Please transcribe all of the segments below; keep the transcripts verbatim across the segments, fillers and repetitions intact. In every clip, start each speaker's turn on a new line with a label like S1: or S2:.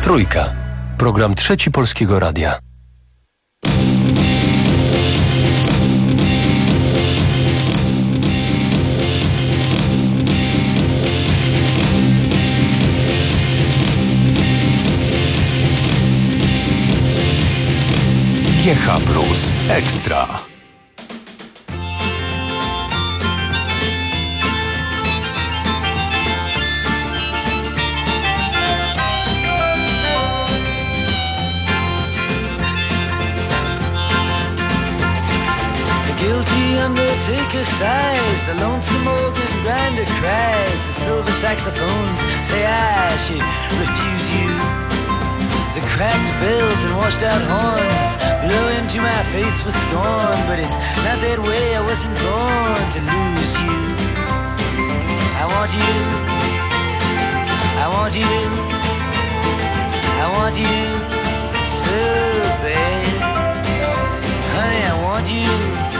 S1: Trójka. Program Trzeci Polskiego Radia.
S2: G H Plus Ekstra.
S3: Guilty undertaker sighs, the lonesome organ grinder cries, the silver saxophones say I should refuse you. The cracked bells and washed out horns blow into my face with scorn, but it's not that way, I wasn't born to lose you. I want you, I want you, I want you so bad. Honey, I want you.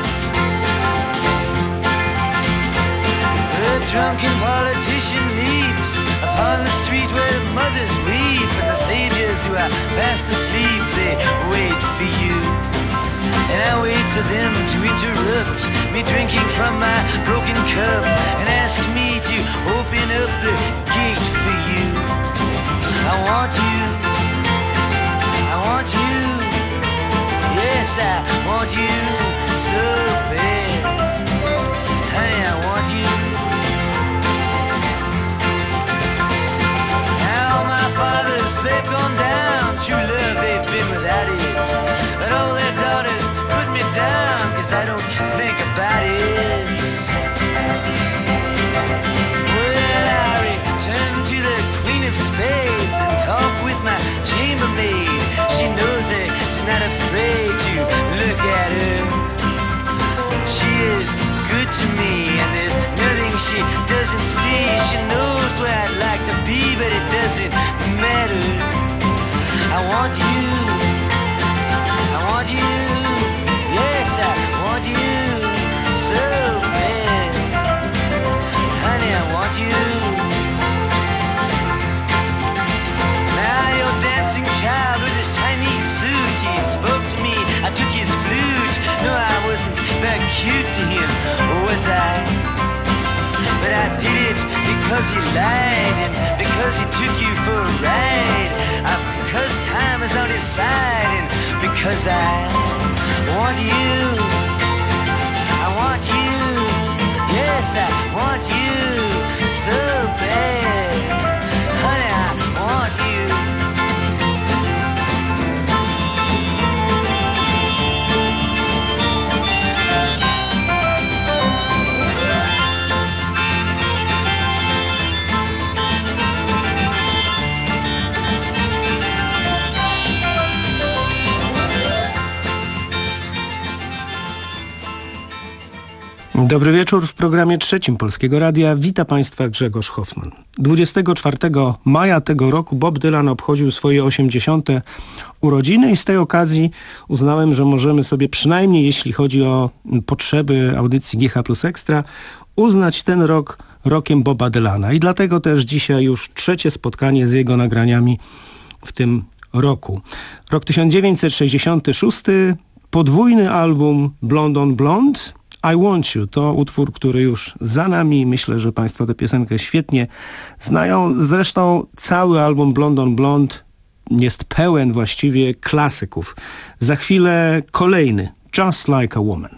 S3: The drunken politician leaps upon the street where mothers weep, and the saviors who are fast asleep, they wait for you. And I wait for them to interrupt me drinking from my broken cup and ask me to open up the gate for you. I want you, I want you, yes I want you so bad. Honey, I want you. Fathers, they've gone down, true love, they've been without it. But all their daughters put me down, cause I don't think about it. Well, I return to the Queen of Spades and talk with my chambermaid. She knows it, she's not afraid to look at her. She is good to me, and there's nothing she doesn't see. She knows where I'd like to be, but it doesn't matter. I want you, I want you, yes I want you so bad. Honey, I want you. Now your dancing child with his Chinese suit, he spoke to me, I took his flute. No, I wasn't very cute to him, was I? But I did it because he lied, and because he took you for a ride, uh, because time is on his side, and because I want you, I want you, yes I want you so bad. Honey, I want you.
S4: Dobry wieczór w programie Trzecim Polskiego Radia. Wita Państwa Grzegorz Hoffman. dwudziestego czwartego maja tego roku Bob Dylan obchodził swoje osiemdziesiąte urodziny i z tej okazji uznałem, że możemy sobie przynajmniej, jeśli chodzi o potrzeby audycji G H Plus Ekstra, uznać ten rok rokiem Boba Dylana. I dlatego też dzisiaj już trzecie spotkanie z jego nagraniami w tym roku. Rok tysiąc dziewięćset sześćdziesiąty szósty, podwójny album Blonde on Blonde. I Want You to utwór, który już za nami. Myślę, że Państwo tę piosenkę świetnie znają. Zresztą cały album Blonde on Blonde jest pełen właściwie klasyków. Za chwilę kolejny, Just Like a Woman.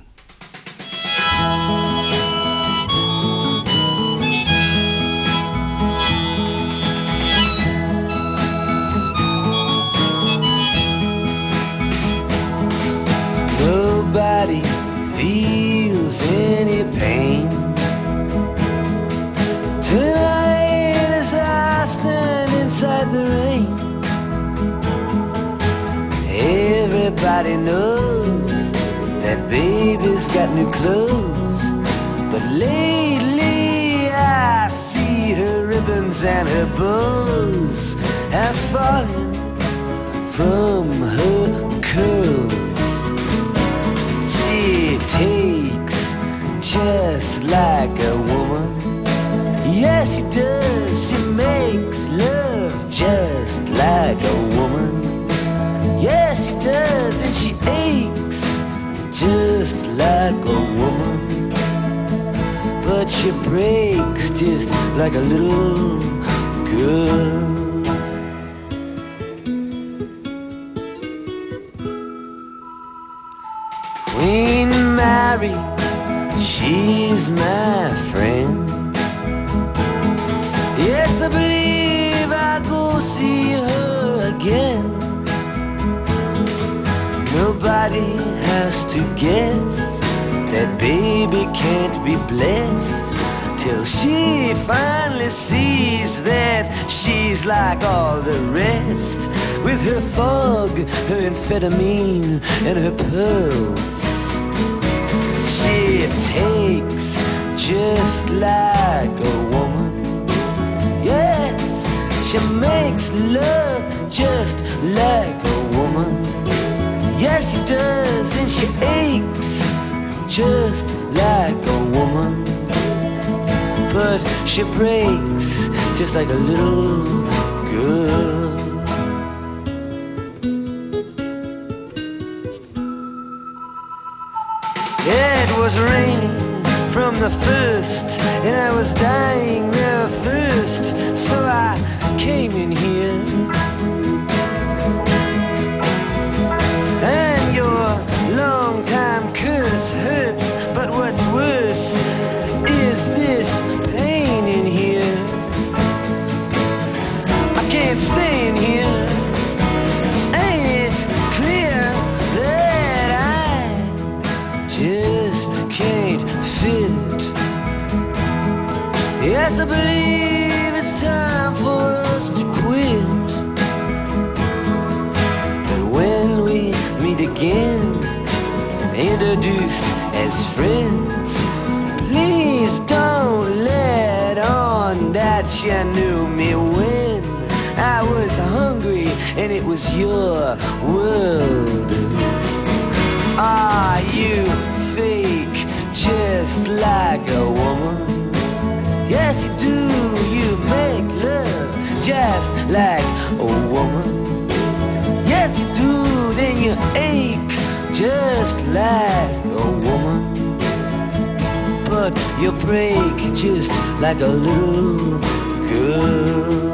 S3: Nobody feels any pain tonight as I stand inside the rain. Everybody knows that baby's got new clothes, but lately I see her ribbons and her bows have fallen from her curls. She takes just like a woman. Yes, she does. She makes love just like a woman. just like a woman, but she breaks just like a little girl. Queen Mary, she's my friend. Yes, I believe I'll go see her again. Nobody has to guess that baby can't be blessed till she finally sees that she's like all the rest, with her fog, her amphetamine, and her pearls. She takes just like a woman. Yes, she makes love just like a woman. Yes, she does, and she aches just like a woman, but she breaks just like a little girl. It was rain from the first, and I was dying of thirst, so I came in here. And your long-time curse hurts, but what's worse is this pain in here. I can't stay in here. Ain't it clear that I just can't fit? Yes, I believe it's time for us to quit. But when we meet again, introduced as friends, please don't let on that you knew me when I was hungry and it was your world. Are you fake just like a woman? Yes, you do. You make love just like a woman. Yes, you do. Then you ache just like a woman, but you break just like a little girl.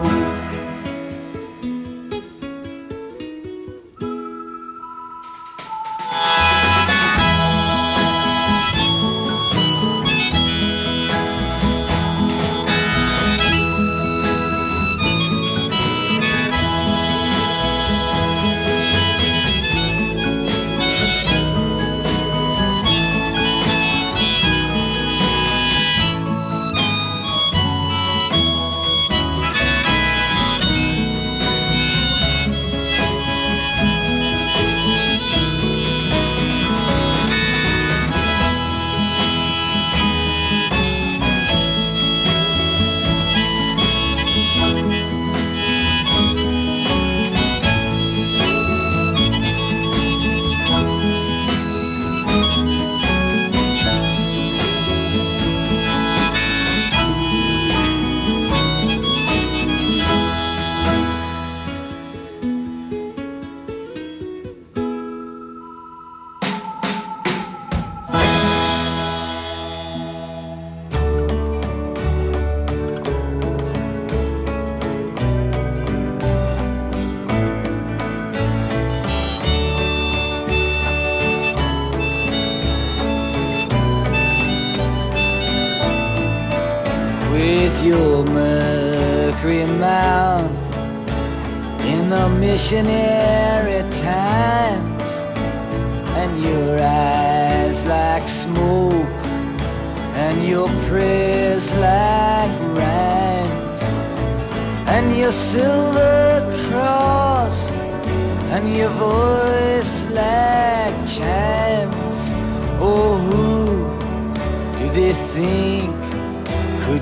S3: With your mercury mouth in the missionary times, and your eyes like smoke, and your prayers like rhymes, and your silver cross, and your voice like chimes. Oh, who do they think could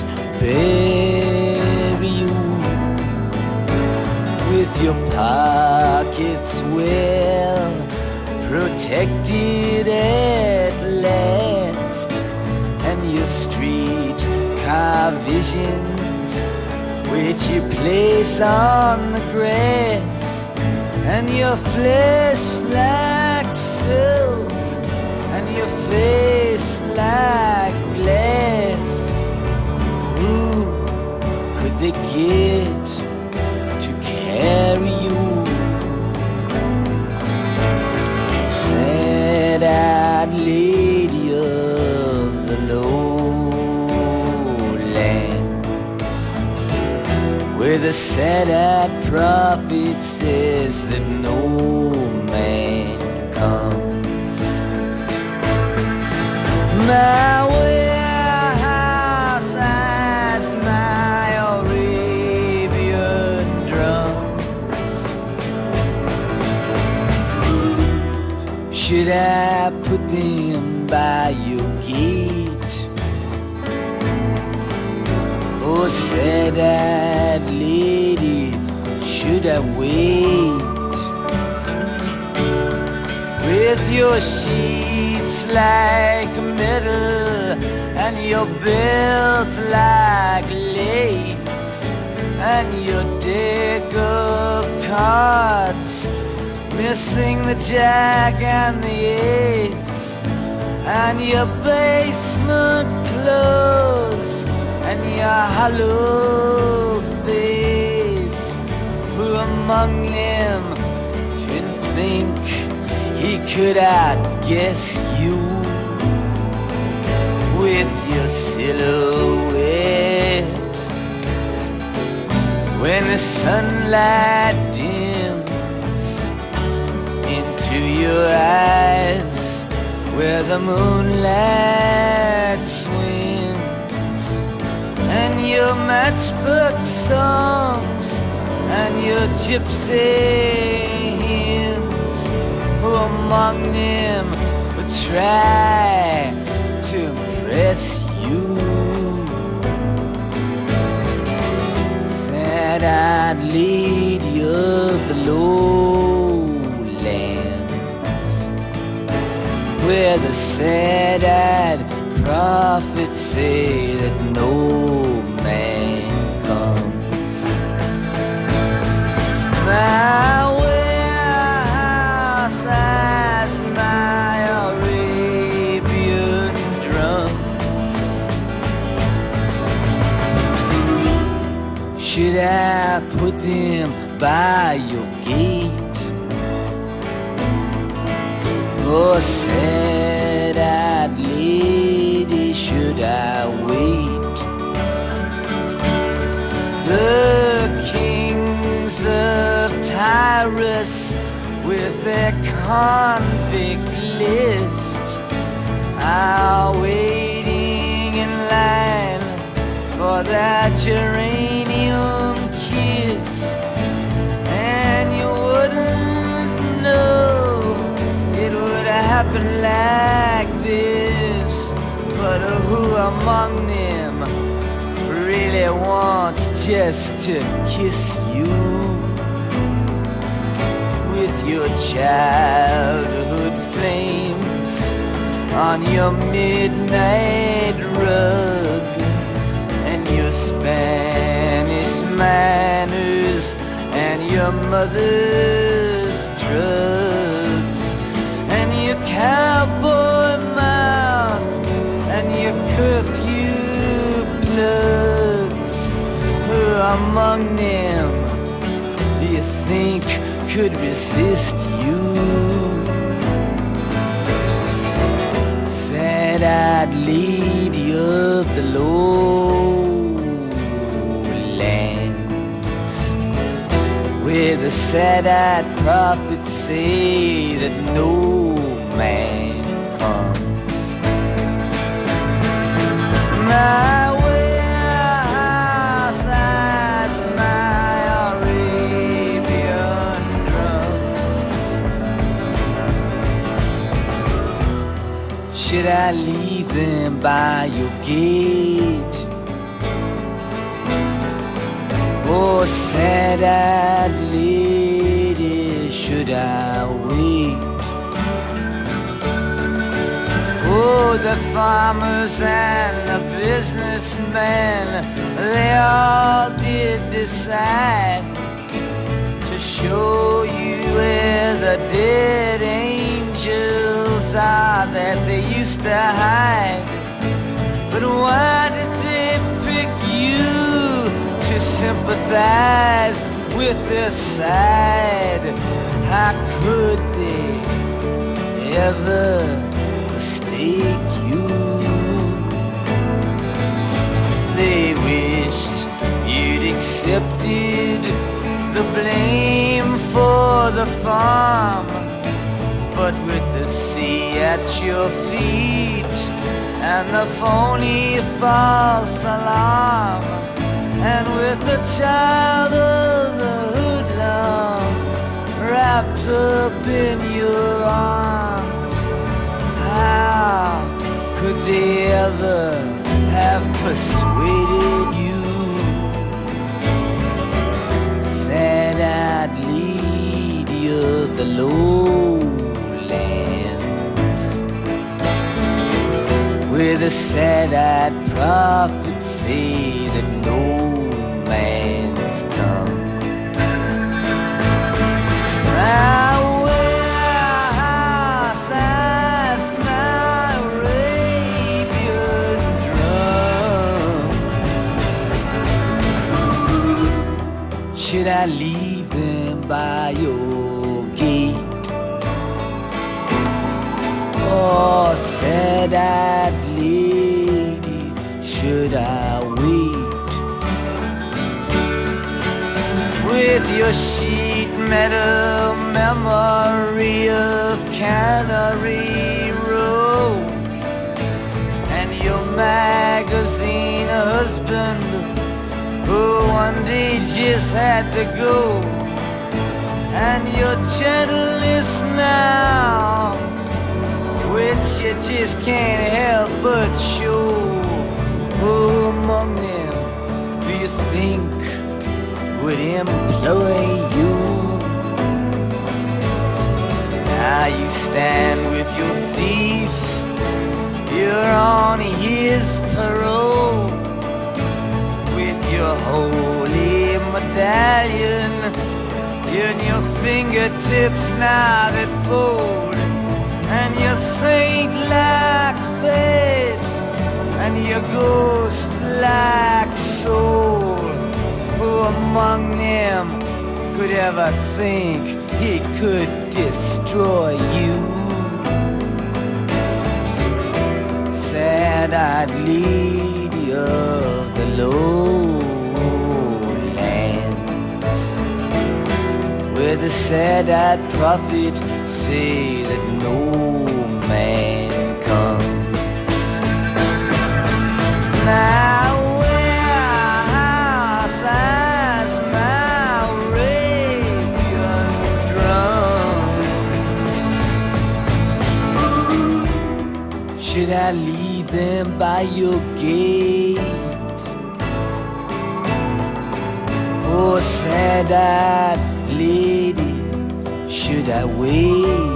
S3: bury you? With your pockets well protected at last, and your street car visions which you place on the grass, and your flesh like silk, and your face like glass. Who could they get to carry you? Sad-eyed lady of the lowlands, where the sad-eyed prophet says that no man comes. My warehouse has my Arabian drums. Should I put them by your gate? Oh, sad-eyed lady, should I wait? With your sheets like metal and your belt like lace and your deck of cards missing the jack and the ace, and your basement clothes and your hollow face. Who among them didn't think he could outguess you with your silhouette when the sunlight dims into your eyes where the moonlight swims, and your matchbook songs and your gypsy hymns? Who among them would try to impress you? Sad-eyed lady of the lowlands, where the sad-eyed prophets say that no man comes. My warehouse has my Arabian drums. Should I put them by your gate? Oh, sad-eyed lady, should I wait? The kings of Tyrus with their convict list are waiting in line for that geranium kiss, and you wouldn't know it would happen like this. But who among them really wants just to kiss you with your childhood flames on your midnight rug and your Spanish manners and your mother's drugs and your cowboy mouth and your curfew plugs? Who among them do you think could resist you? Sad-eyed lady of the lowlands, where the sad-eyed prophets say that no man comes. My warehouse has my Arabian drums. Should I leave them by your gate? Oh, sad-eyed lady, should I wait? Oh, the farmers and the businessmen, they all did decide to show you where the dead angels are that they used to hide. But why did they pick you to sympathize with their side? How could they ever mistake you? They wished you'd accepted the blame for the farm, but with the sea at your feet and the phony false alarm, and with the child of the hoodlum wrapped up in your arms, how could they ever have persuaded you? Said I'd lead you the lowlands, where the sad-eyed prophets say that no man's come. My warehouse has my Arabian drums. Should I leave them by your gate? Oh, sad-eyed lady, should I wait? With your sheet metal memory of Cannery Row, and your magazine husband who one day just had to go, and your gentleness now, which you just can't help but show. Who among them do you think would employ you? Now you stand with your thief, you're on his parole, with your holy medallion in your fingertips now that fold, and your saint-like face and your ghost-like soul. Who among them could ever think he could destroy you? Said I'd lead you the lowlands, where the sad-eyed prophet say that no man comes. Now warehouse has my Arabian drums. Should I leave them by your gate? Oh, sad-eyed lady, should I wait?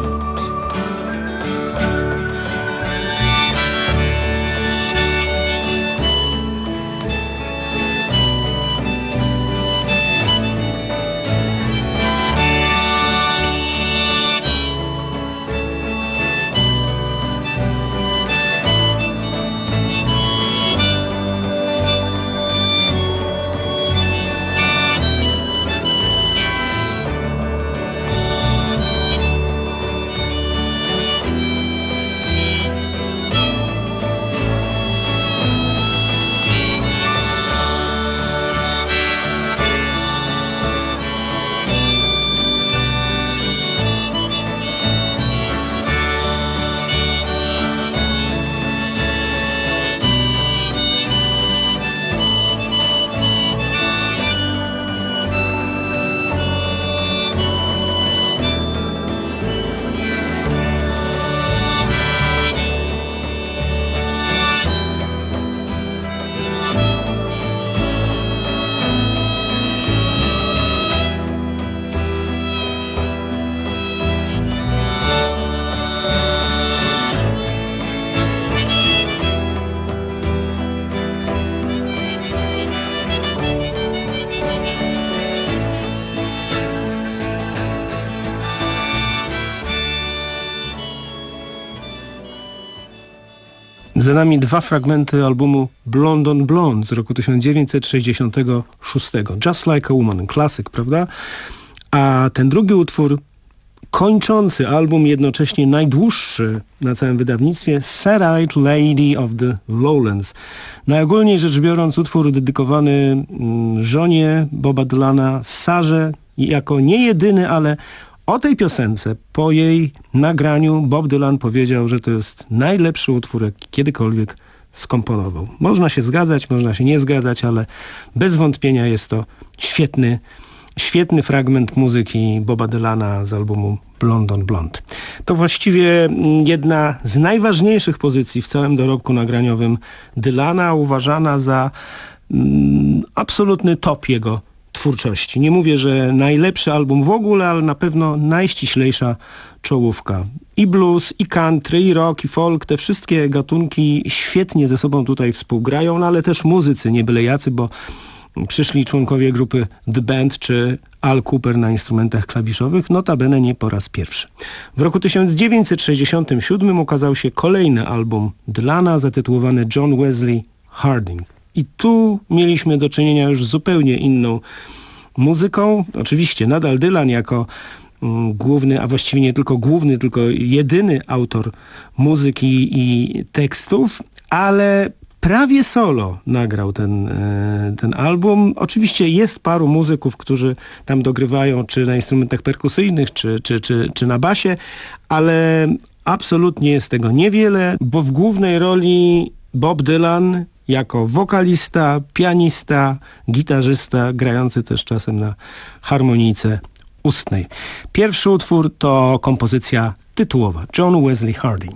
S4: Za nami dwa fragmenty albumu Blonde on Blonde z roku tysiąc dziewięćset sześćdziesiątego szóstego. Just Like a Woman, klasyk, prawda? A ten drugi utwór, kończący album, jednocześnie najdłuższy na całym wydawnictwie, Sad-Eyed Lady of the Lowlands. Najogólniej rzecz biorąc, utwór dedykowany żonie Boba Dylana, Sarze, jako nie jedyny, ale o tej piosence, po jej nagraniu, Bob Dylan powiedział, że to jest najlepszy utwór, jaki kiedykolwiek skomponował. Można się zgadzać, można się nie zgadzać, ale bez wątpienia jest to świetny, świetny fragment muzyki Boba Dylana z albumu Blonde on Blonde. To właściwie jedna z najważniejszych pozycji w całym dorobku nagraniowym Dylana, uważana za mm, absolutny top jego twórczości. Nie mówię, że najlepszy album w ogóle, ale na pewno najściślejsza czołówka. I blues, i country, i rock, i folk, te wszystkie gatunki świetnie ze sobą tutaj współgrają, no ale też muzycy, nie byle jacy, bo przyszli członkowie grupy The Band czy Al Cooper na instrumentach klawiszowych, notabene nie po raz pierwszy. W roku tysiąc dziewięćset sześćdziesiątym siódmym ukazał się kolejny album Dylana zatytułowany John Wesley Harding. I tu mieliśmy do czynienia już z zupełnie inną muzyką. Oczywiście nadal Dylan jako mm, główny, a właściwie nie tylko główny, tylko jedyny autor muzyki i tekstów, ale prawie solo nagrał ten, ten album. Oczywiście jest paru muzyków, którzy tam dogrywają czy na instrumentach perkusyjnych, czy, czy, czy, czy na basie, ale absolutnie jest tego niewiele, bo w głównej roli Bob Dylan jako wokalista, pianista, gitarzysta, grający też czasem na harmonijce ustnej. Pierwszy utwór to kompozycja tytułowa John Wesley Harding.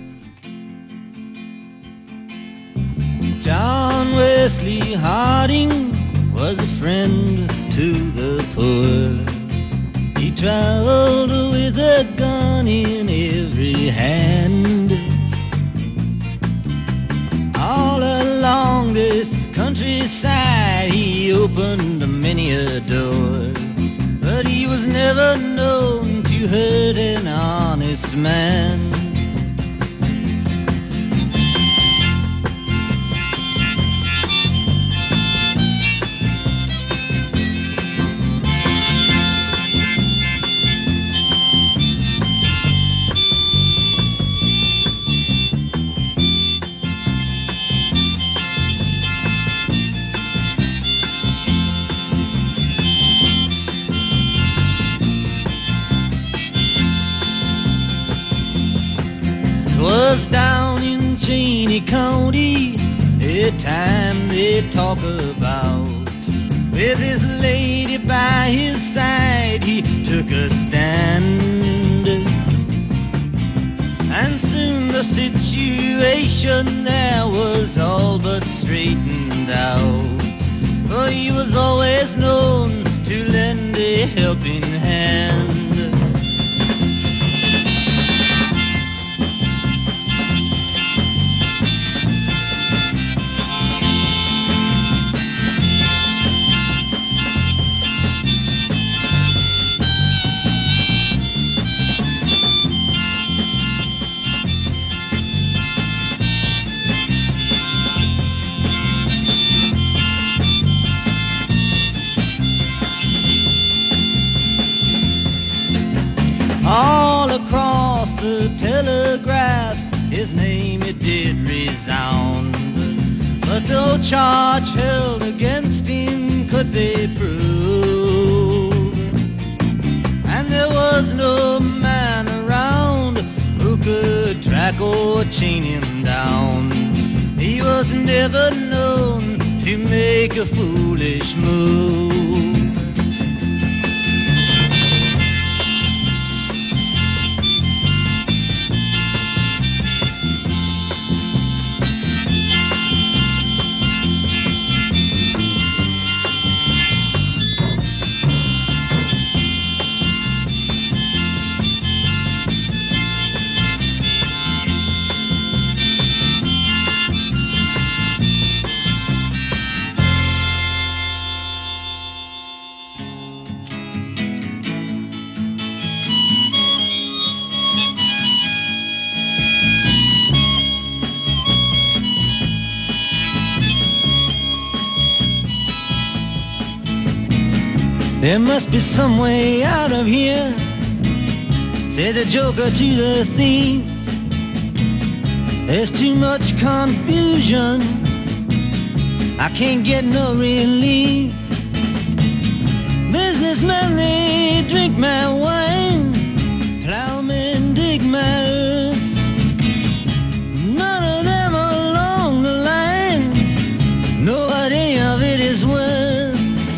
S5: John Wesley Harding was a friend to the poor. He traveled with a gun in every hand. All along this countryside he opened many a door, but he was never known to hurt an honest man. Was down in Cheney County, a time they talk about. With his lady by his side, he took a stand. And soon the situation there was all but straightened out. For he was always known to lend a helping hand. All across the telegraph his name it did resound, but no charge held against him could they prove, and there was no man around who could track or chain him down. He was never known to make a foolish move. There must be some way out of here, said the joker to the thief. There's too much confusion, I can't get no relief. Businessmen, they drink my wine, plowmen dig my earth. None of them along the line know what any of it is worth.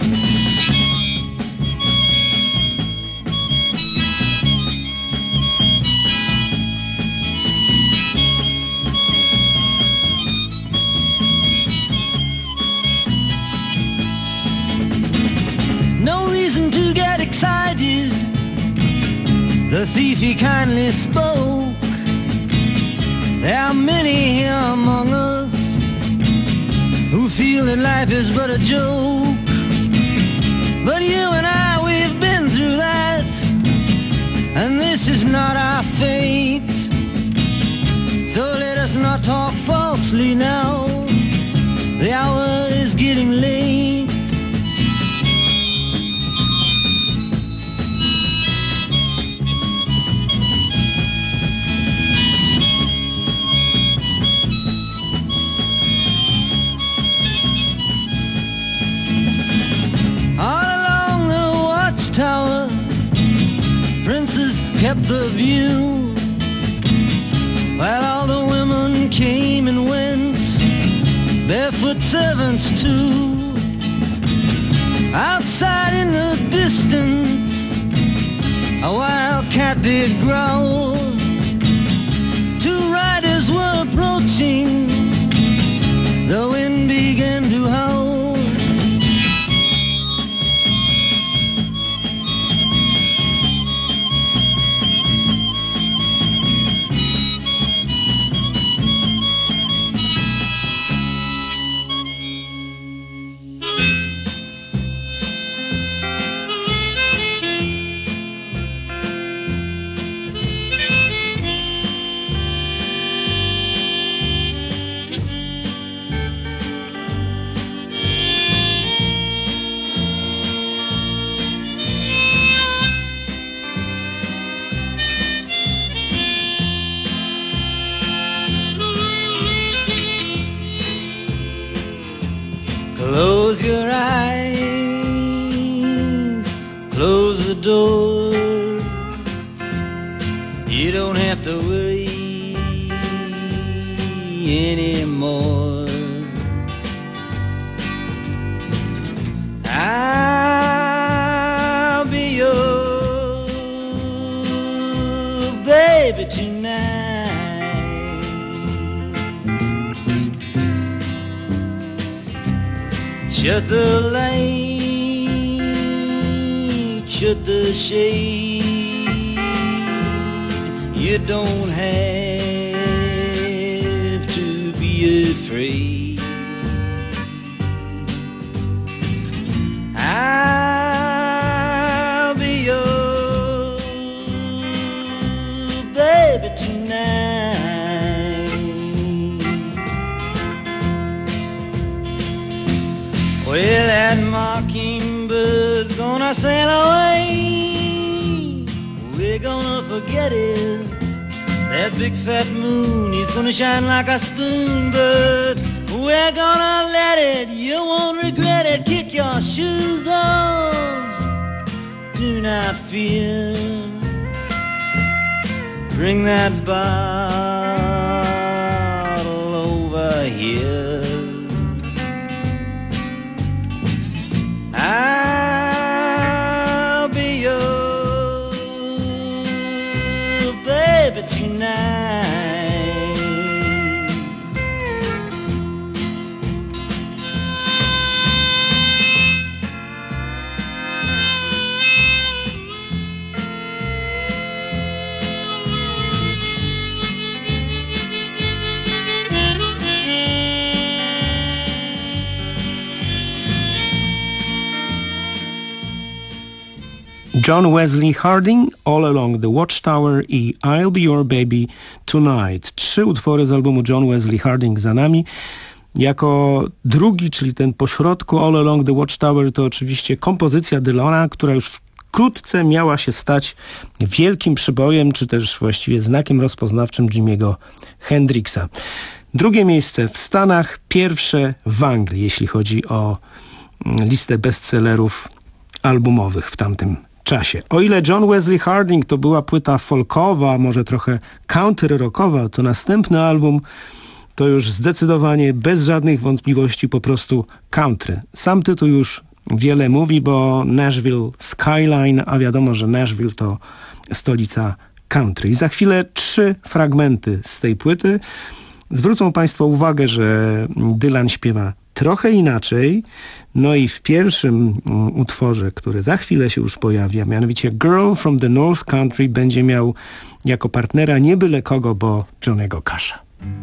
S5: No reason to get excited, the thief he kindly spoke. There are many here among us who feel that life is but a joke. But you and I, we've been through that, and this is not our fate. So let us not talk falsely now, the hour is getting late. Tower, princes kept the view, while all the women came and went, barefoot servants too. Outside in the distance, a wild cat did growl. Two riders were approaching, the wind began to howl. Close your eyes, close the door. You don't have to worry anymore. I'll be your baby tonight. Shut the light, shut the shade. You don't have to be afraid. I'll be your baby tonight. Well, that mockingbird's gonna sail away. We're gonna forget it. That big fat moon, he's gonna shine like a spoon. But we're gonna let it, you won't regret it. Kick your shoes off, do not fear. Bring that bottle over here. I'll be your baby tonight.
S4: John Wesley Harding, All Along the Watchtower i I'll Be Your Baby Tonight. Trzy utwory z albumu John Wesley Harding za nami. Jako drugi, czyli ten pośrodku All Along the Watchtower, to oczywiście kompozycja Dylana, która już wkrótce miała się stać wielkim przybojem, czy też właściwie znakiem rozpoznawczym Jimiego Hendrixa. Drugie miejsce w Stanach, pierwsze w Anglii, jeśli chodzi o listę bestsellerów albumowych w tamtym czasie. O ile John Wesley Harding to była płyta folkowa, może trochę country rockowa, to następny album to już zdecydowanie, bez żadnych wątpliwości, po prostu country. Sam tytuł już wiele mówi, bo Nashville Skyline, a wiadomo, że Nashville to stolica country. I za chwilę trzy fragmenty z tej płyty. Zwrócą Państwo uwagę, że Dylan śpiewa trochę inaczej. No i w pierwszym utworze, który za chwilę się już pojawia, mianowicie Girl from the North Country, będzie miał jako partnera nie byle kogo, bo Johnny'ego Casha.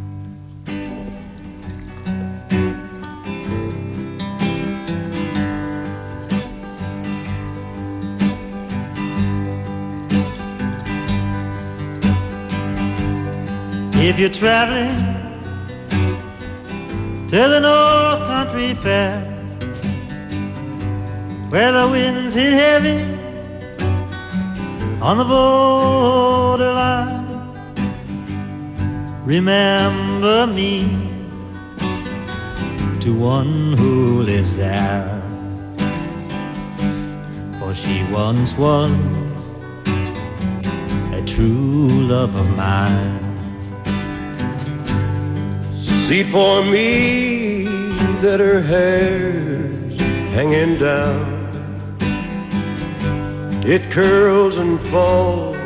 S5: If you're traveling to the North Country Fair, where the winds hit heavy on the borderline, remember me to one who lives there, for she once was a true love of mine.
S6: See for me that her hair's hanging down, it curls and falls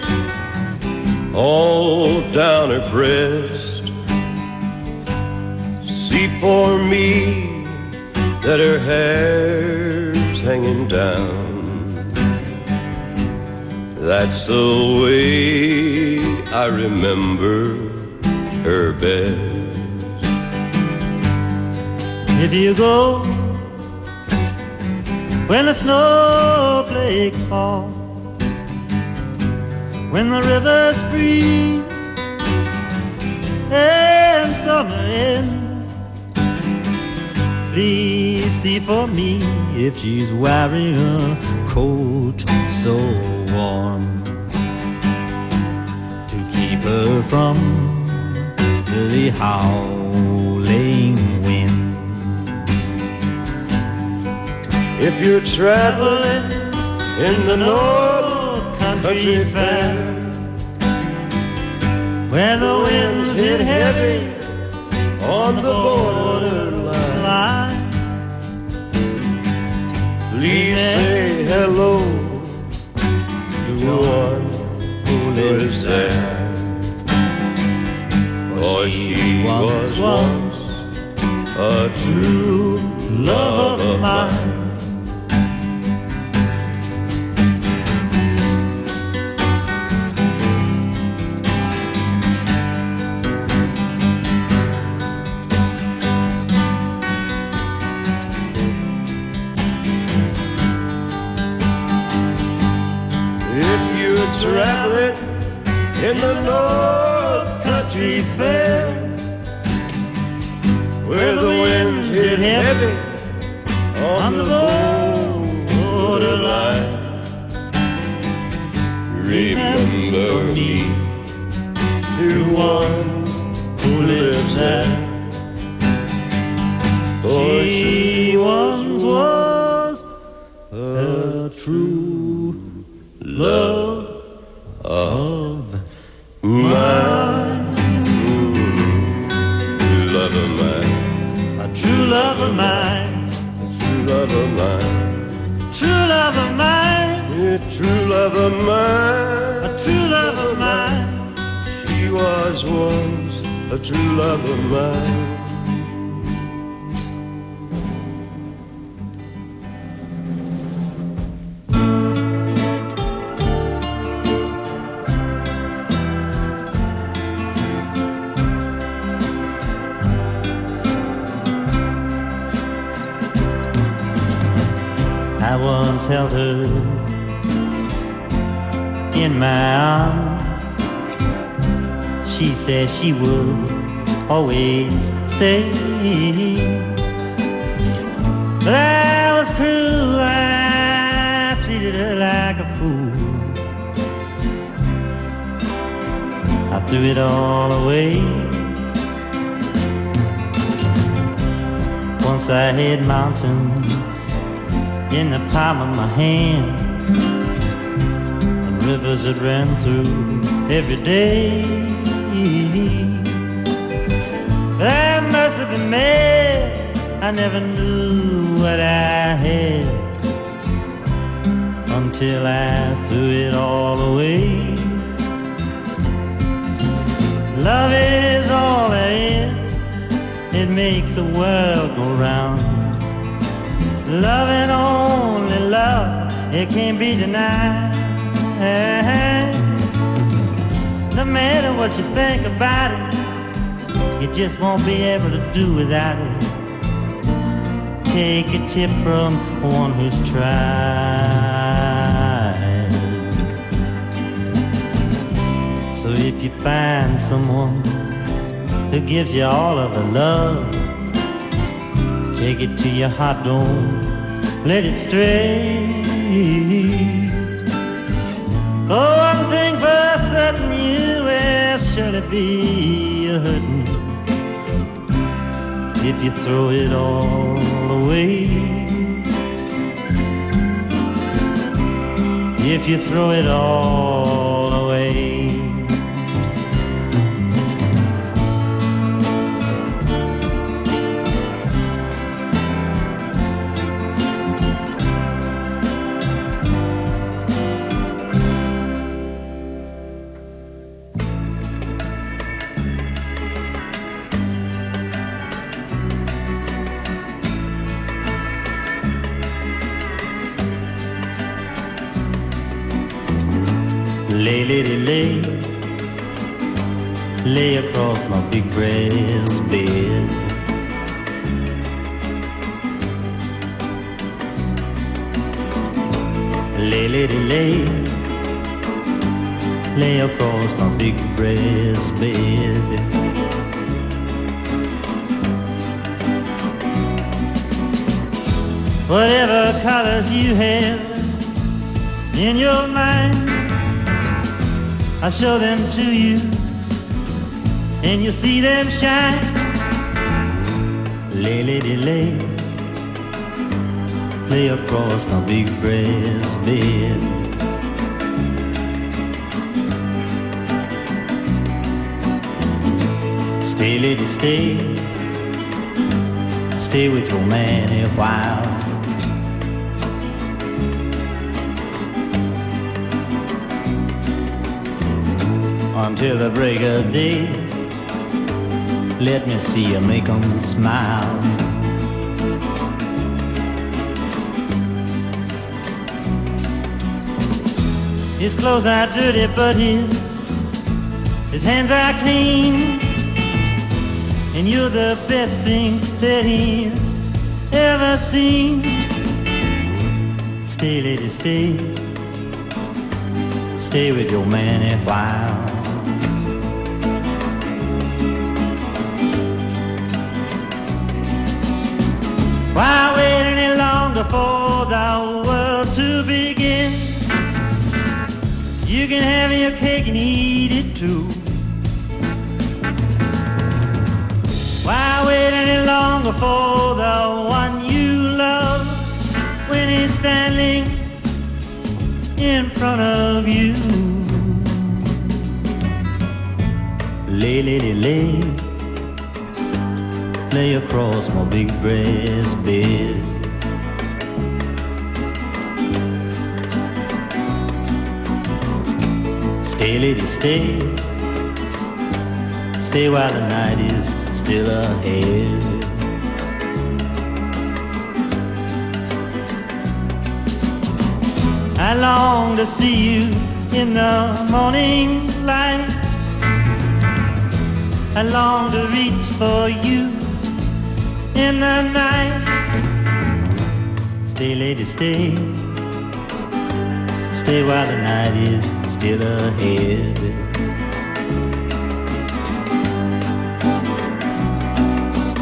S6: all down her breast. See for me that her hair's hanging down, that's the way I remember her best.
S5: If you go when the snowflakes fall, when the rivers freeze and summer ends, please see for me if she's wearing a coat so warm to keep her from the howling wind.
S6: If you're traveling in the North Country Fair,
S5: where the winds hit heavy
S6: on the borderline, please say hello to one who lives there, for she was once a true love of mine. Traveling in the North Country Fair, where the winds hit heavy on the borderline, remember me to one who lives there, for she once was a true love of mine. True love of mine.
S5: A true love of mine.
S6: True love of mine.
S5: True love of mine.
S6: Yeah, true love of mine.
S5: A true love of mine.
S6: She was once a true love of mine.
S5: I once held her in my arms. She said she would always stay. But I was cruel, I treated her like a fool. I threw it all away. Once I had mountains in the palm of my hand, and rivers that ran through every day. But I must have been mad, I never knew what I had until I threw it all away. Love is all there is, it makes the world go round. Love and only love, it can't be denied. No matter what you think about it, you just won't be able to do without it. Take a tip from one who's tried. So if you find someone who gives you all of the love, take it to your heart, don't let it stray. Oh, one thing for certain, you will surely be a hurting if you throw it all away. If you throw it all away. Lay, lady, lay, lay across my big brass bed. Lay, lady, lay, lay across my big brass bed. Whatever colors you have in your mind, I'll show them to you, and you'll see them shine. Lay, lady, lay, lay across my big brass bed. Stay, lady, stay, stay with your man a while. Until the break of day, let me see you make 'em smile. His clothes are dirty, but his his hands are clean, and you're the best thing that he's ever seen. Stay, lady, stay, stay with your man a while. Why wait any longer for the world to begin? You can have your cake and eat it too. Why wait any longer for the one you love when he's standing in front of you? Lay, lady, lay, lay across my big brass bed. Stay, lady, stay, stay while the night is still ahead. I long to see you in the morning light. I long to reach for you in the night. Stay, lady, stay, stay while the night is still ahead.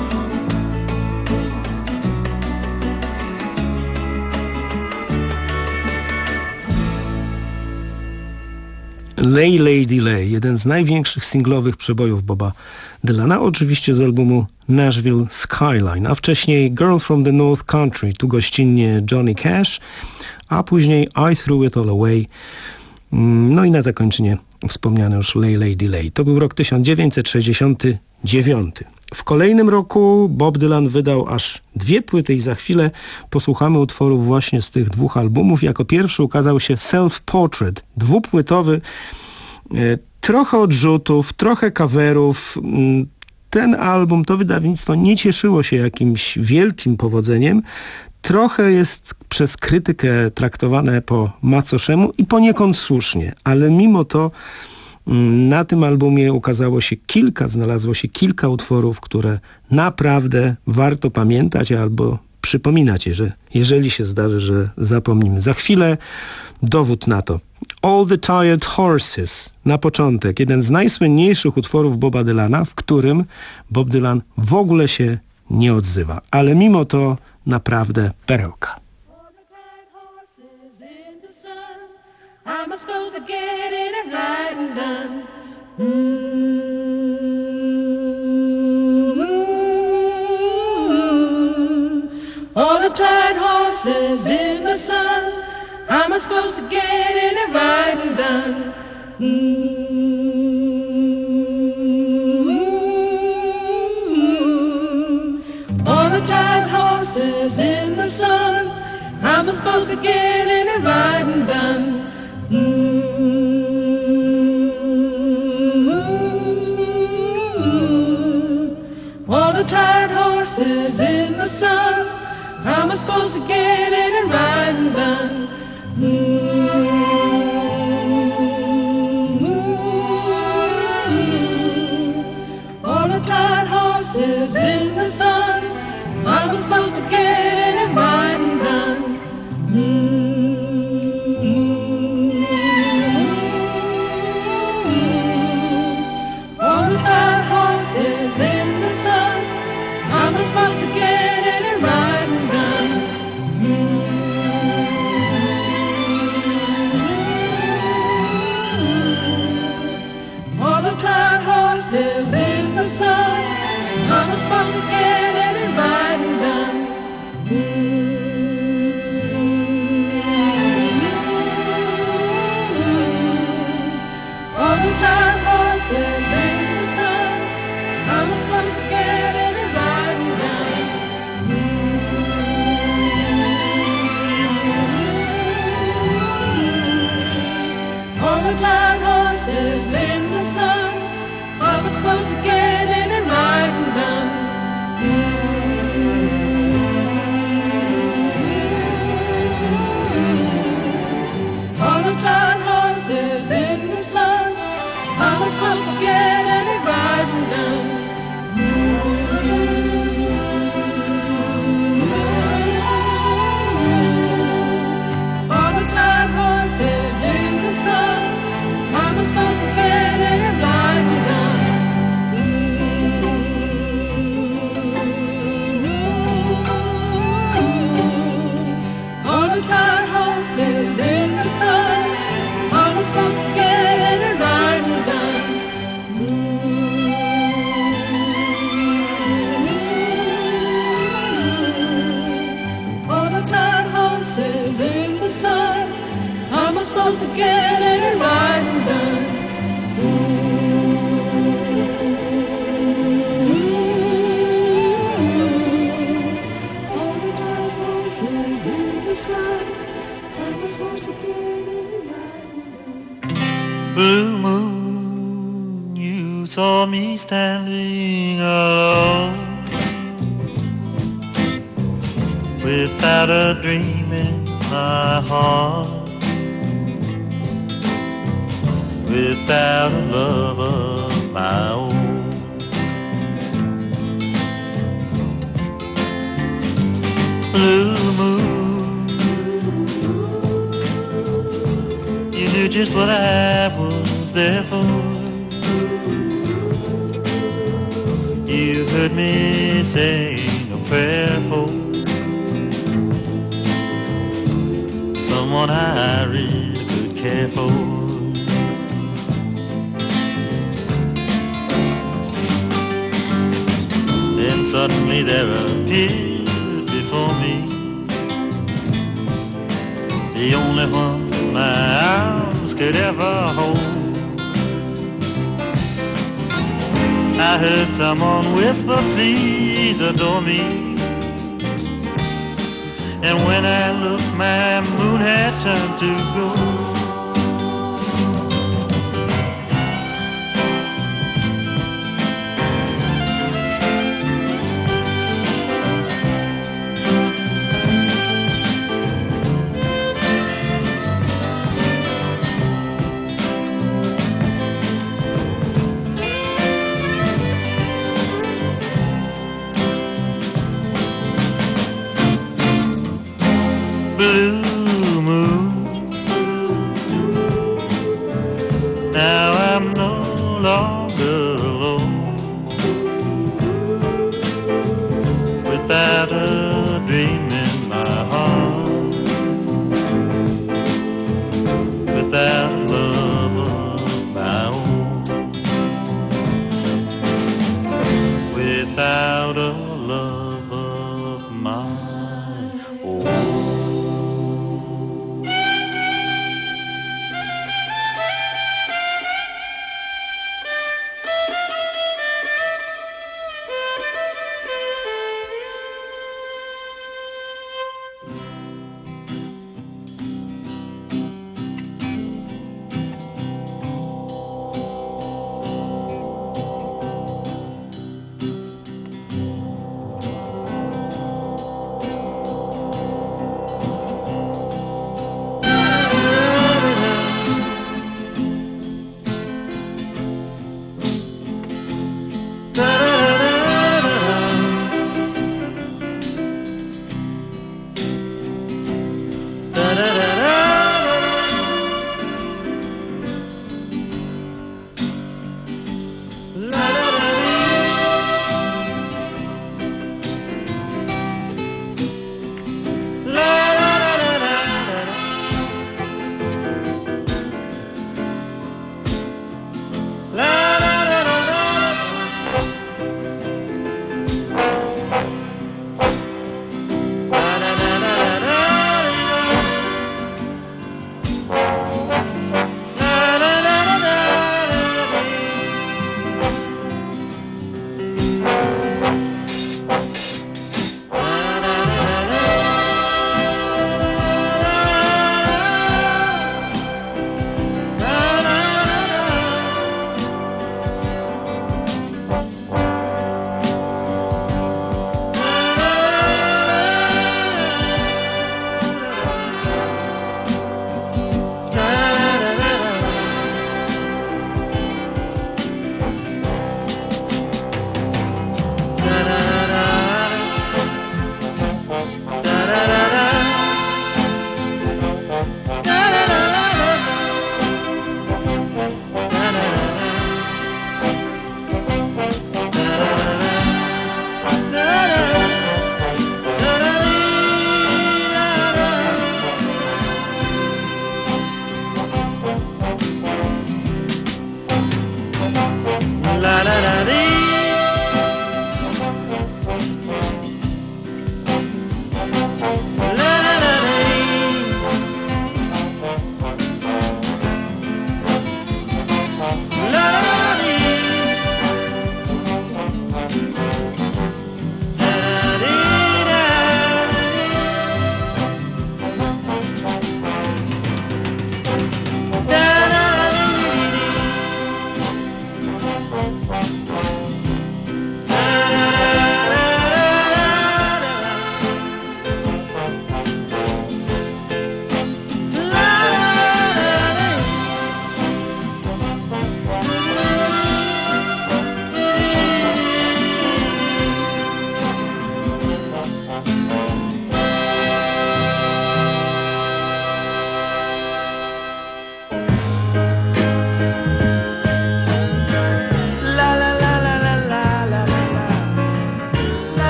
S4: Lay Lady Lay, jeden z największych singlowych przebojów Boba Dylana, oczywiście z albumu Nashville Skyline, a wcześniej Girl from the North Country, tu gościnnie Johnny Cash, a później I Threw It All Away, no i na zakończenie wspomniane już Lay Lady Lay. To był rok tysiąc dziewięćset sześćdziesiąty dziewiąty. W kolejnym roku Bob Dylan wydał aż dwie płyty i za chwilę posłuchamy utworów właśnie z tych dwóch albumów. Jako pierwszy ukazał się Self Portrait, dwupłytowy, trochę odrzutów, trochę coverów. Ten album, to wydawnictwo nie cieszyło się jakimś wielkim powodzeniem. Trochę jest przez krytykę traktowane po macoszemu i poniekąd słusznie, ale mimo to na tym albumie ukazało się kilka, znalazło się kilka utworów, które naprawdę warto pamiętać albo przypominać, że jeżeli się zdarzy, że zapomnimy. Za chwilę dowód na to. All the Tired Horses na początek. Jeden z najsłynniejszych utworów Boba Dylana, w którym Bob Dylan w ogóle się nie odzywa. Ale mimo to naprawdę perełka.
S7: Am I supposed to get in and right and done? Mm-hmm. All the tired horses in the sun. Am I supposed to get in and right and done? Mm-hmm. All the tired horses in the sun. Am I supposed to get in and right and done? Mm-hmm. All the tired horses in the sun. How am I supposed to get in and ride and done? Mm-hmm. All the tired horses in the sun. How am I supposed to get in and ride and done? Mm-hmm. Supposed to get in and ride and done. Mm-hmm. All the tired horses in the sun. I'm supposed to get in and ride and done. Mm-hmm. All the tired horses in the sun. I'm supposed to get in and ride and done. All the tired horses in the sun. I was supposed to get in and ride and done. All the tired horses in the sun. I was supposed to get in and ride and done. All the tired horses in the sun. I was supposed to get in and ride and done. All the tired horses in the sun. I was supposed to get in and ride and done. All the tired horses in the sun. I'm supposed to get in and ride and done. All the tired horses in the sun. I'm supposed to get in and ride and done.
S5: Blue moon, you saw me standing alone, without a dream in my heart, without a love of my own. Blue moon, you knew just what I was there for. You heard me sing a prayer for someone I really could care for. Suddenly there appeared before me the only one my arms could ever hold. I heard someone whisper, please adore me. And when I looked, my moon had turned to gold. Blue moon, now I'm no longer alone, without a dream in my heart, without love of my own, without a love of my own.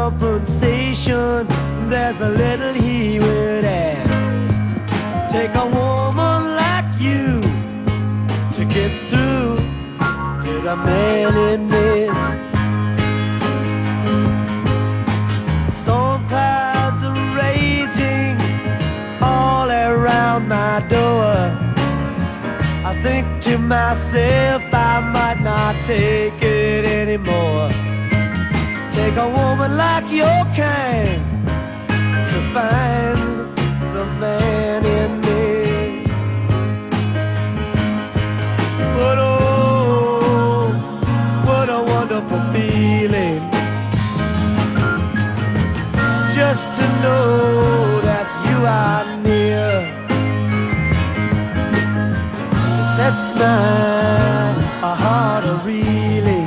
S3: compensation, there's a little he would ask. Take a woman like you to get through to the man in me. Storm clouds are raging all around my door. I think to myself I might not take it anymore. Take a woman like your kind to find the man in me. But oh, what a wonderful feeling just to know that you are near. It sets my heart a-reeling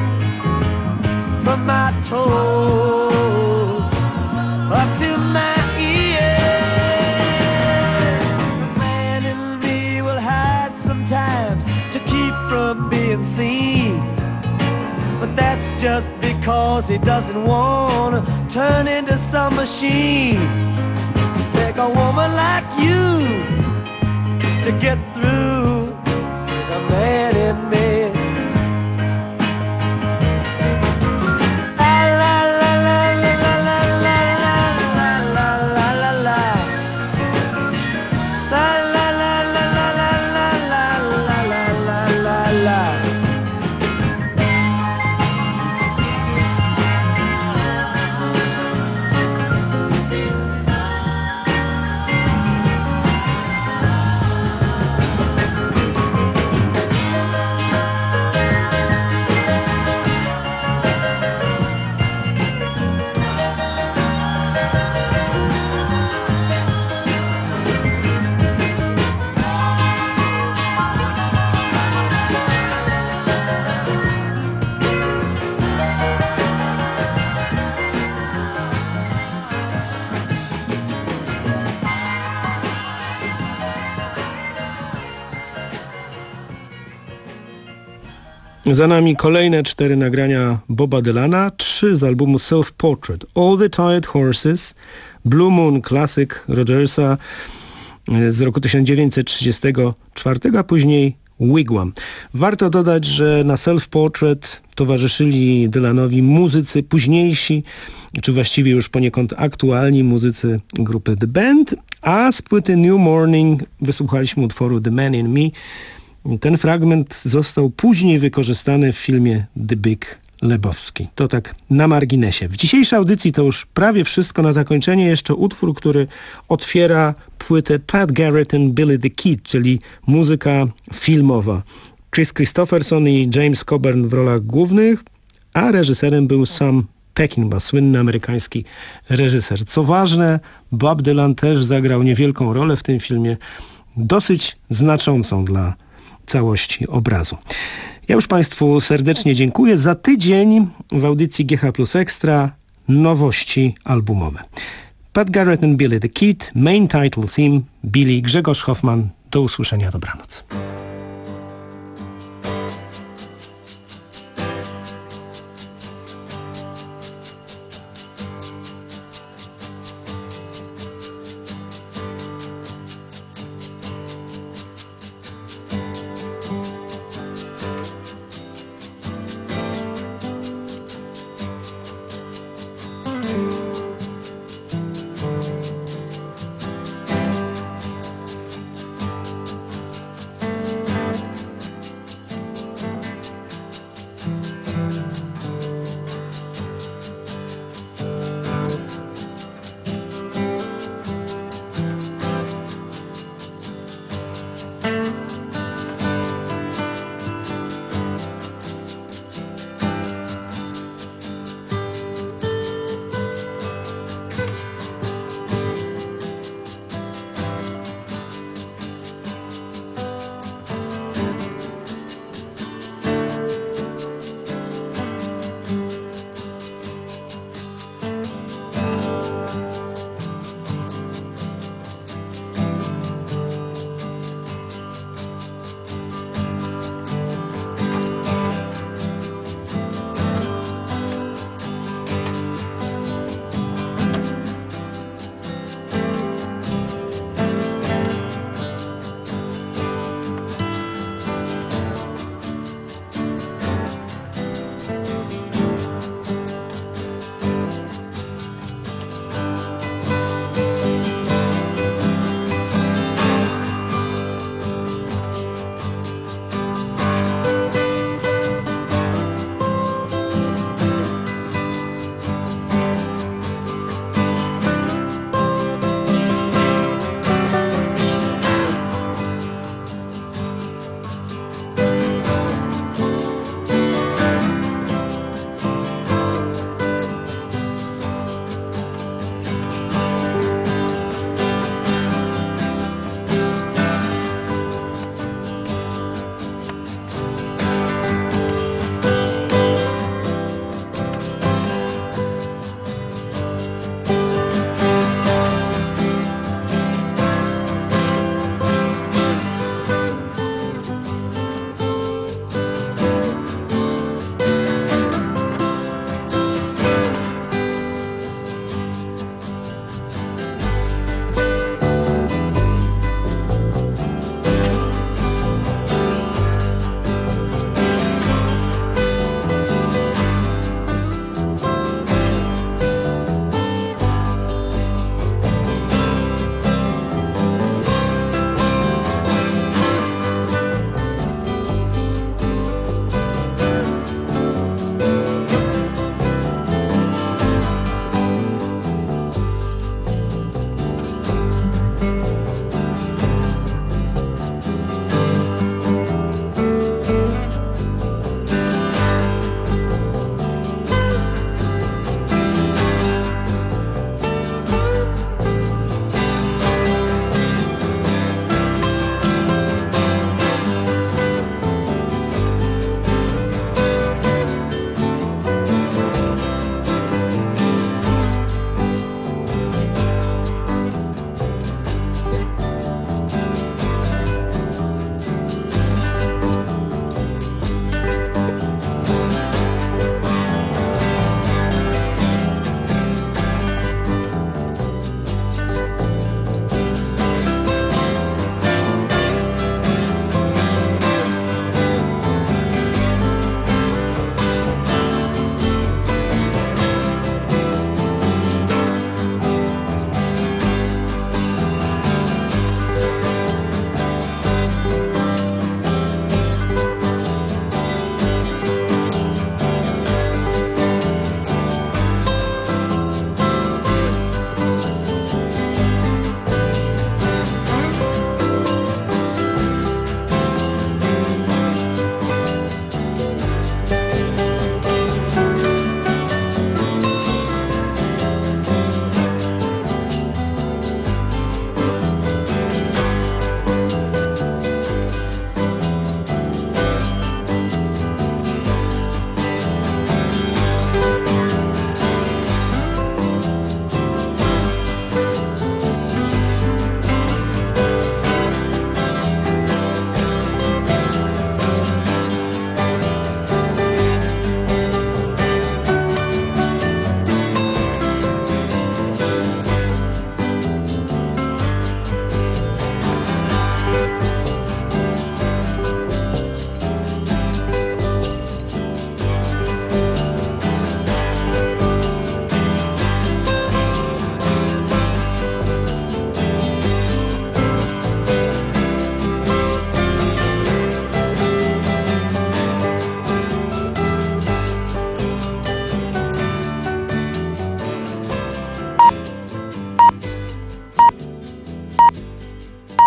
S3: from my toes up to my ears. The man in me will hide sometimes to keep from being seen, but that's just because he doesn't want to turn into some machine. Take a woman like you to get through the man in me.
S4: Za nami kolejne cztery nagrania Boba Dylana, trzy z albumu Self Portrait. All the Tired Horses, Blue Moon, klasyk Rogersa z roku tysiąc dziewięćset trzydziestego czwartego, a później Wigwam. Warto dodać, że na Self Portrait towarzyszyli Dylanowi muzycy późniejsi, czy właściwie już poniekąd aktualni muzycy grupy The Band, a z płyty New Morning wysłuchaliśmy utworu The Man in Me. Ten fragment został później wykorzystany w filmie The Big Lebowski. To tak na marginesie. W dzisiejszej audycji to już prawie wszystko. Na zakończenie jeszcze utwór, który otwiera płytę Pat Garrett and Billy the Kid, czyli muzyka filmowa. Chris Christopherson i James Coburn w rolach głównych, a reżyserem był Sam Peckinpah, słynny amerykański reżyser. Co ważne, Bob Dylan też zagrał niewielką rolę w tym filmie, dosyć znaczącą dla całości obrazu. Ja już Państwu serdecznie dziękuję. Za tydzień w audycji G H plus Extra nowości albumowe. Pat Garrett and Billy the Kid, main title theme, Billy, Grzegorz Hoffman. Do usłyszenia, dobranoc.